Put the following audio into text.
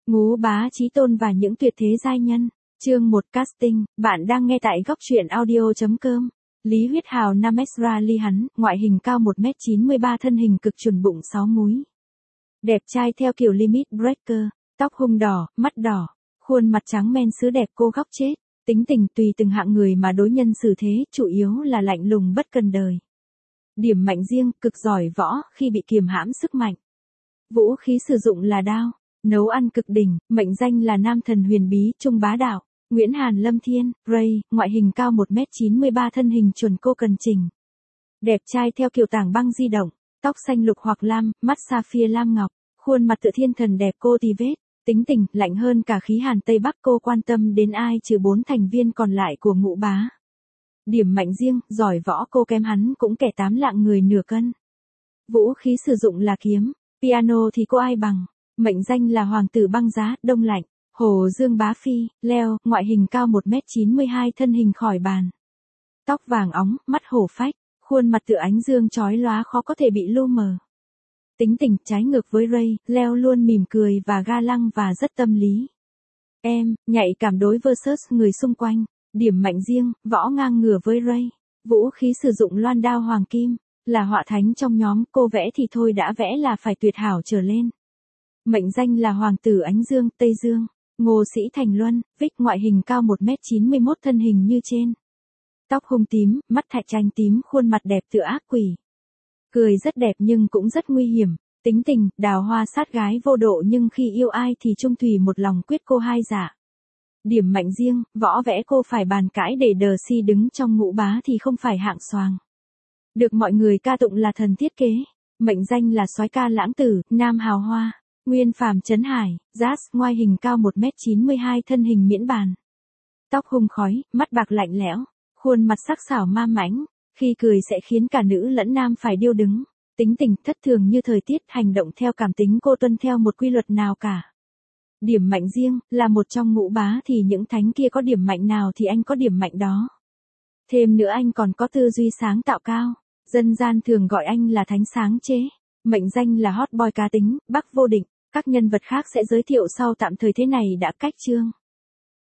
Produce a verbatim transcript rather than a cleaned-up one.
Ngũ Bá Chí Tôn và những tuyệt thế giai nhân. Chương một Casting, bạn đang nghe tại góc truyện audio chấm com. Lý Huyết Hào Nam Esra Ly hắn, ngoại hình cao một mét chín mươi ba, thân hình cực chuẩn, bụng sáu múi. Đẹp trai theo kiểu Limit Breaker, tóc hung đỏ, mắt đỏ, khuôn mặt trắng men sứ đẹp cô góc chết, tính tình tùy từng hạng người mà đối nhân xử thế, chủ yếu là lạnh lùng bất cần đời. Điểm mạnh riêng, cực giỏi võ, khi bị kiềm hãm sức mạnh. Vũ khí sử dụng là đao, nấu ăn cực đỉnh, mệnh danh là nam thần huyền bí, trung bá đạo. Nguyễn Hàn Lâm Thiên, Ray, ngoại hình cao một mét chín mươi ba, thân hình chuẩn cô cần trình. Đẹp trai theo kiểu tảng băng di động, tóc xanh lục hoặc lam, mắt sapphire lam ngọc, khuôn mặt tựa thiên thần đẹp cô tì vết, tính tình lạnh hơn cả khí hàn Tây Bắc, cô quan tâm đến ai trừ bốn thành viên còn lại của Ngũ Bá. Điểm mạnh riêng, giỏi võ, cô kém hắn cũng kẻ tám lạng người nửa cân. Vũ khí sử dụng là kiếm, piano thì cô ai bằng, mệnh danh là hoàng tử băng giá, đông lạnh. Hồ Dương Bá Phi, Leo, ngoại hình cao một mét chín mươi hai, thân hình khỏi bàn. Tóc vàng óng, mắt hổ phách, khuôn mặt tựa ánh dương chói lóa, khó có thể bị lu mờ. Tính tình trái ngược với Ray, Leo luôn mỉm cười và ga lăng và rất tâm lý. Em, nhạy cảm đối versus người xung quanh, điểm mạnh riêng, võ ngang ngửa với Ray. Vũ khí sử dụng loan đao hoàng kim, là họa thánh trong nhóm, cô vẽ thì thôi đã vẽ là phải tuyệt hảo trở lên. Mệnh danh là hoàng tử ánh dương, Tây Dương. Ngô Sĩ Thành Luân, Vic, ngoại hình cao một mét chín mươi mốt, thân hình như trên. Tóc hung tím, mắt thạch tranh tím, khuôn mặt đẹp tựa ác quỷ. Cười rất đẹp nhưng cũng rất nguy hiểm, tính tình, đào hoa sát gái vô độ nhưng khi yêu ai thì trung thủy một lòng quyết cô hai dạ. Điểm mạnh riêng, võ vẽ cô phải bàn cãi để đờ si, đứng trong Ngũ Bá thì không phải hạng xoàng. Được mọi người ca tụng là thần thiết kế, mệnh danh là soái ca lãng tử, nam hào hoa. Nguyên Phàm Trấn Hải, Jazz, ngoại hình cao một mét chín mươi hai, thân hình miễn bàn. Tóc hung khói, mắt bạc lạnh lẽo, khuôn mặt sắc sảo ma mãnh, khi cười sẽ khiến cả nữ lẫn nam phải điêu đứng. Tính tình thất thường như thời tiết, hành động theo cảm tính, cô tuân theo một quy luật nào cả. Điểm mạnh riêng, là một trong Ngũ Bá thì những thánh kia có điểm mạnh nào thì anh có điểm mạnh đó. Thêm nữa anh còn có tư duy sáng tạo cao, dân gian thường gọi anh là thánh sáng chế. Mệnh danh là hot boy cá tính, Bắc vô định. Các nhân vật khác sẽ giới thiệu sau, tạm thời thế này đã cách chương.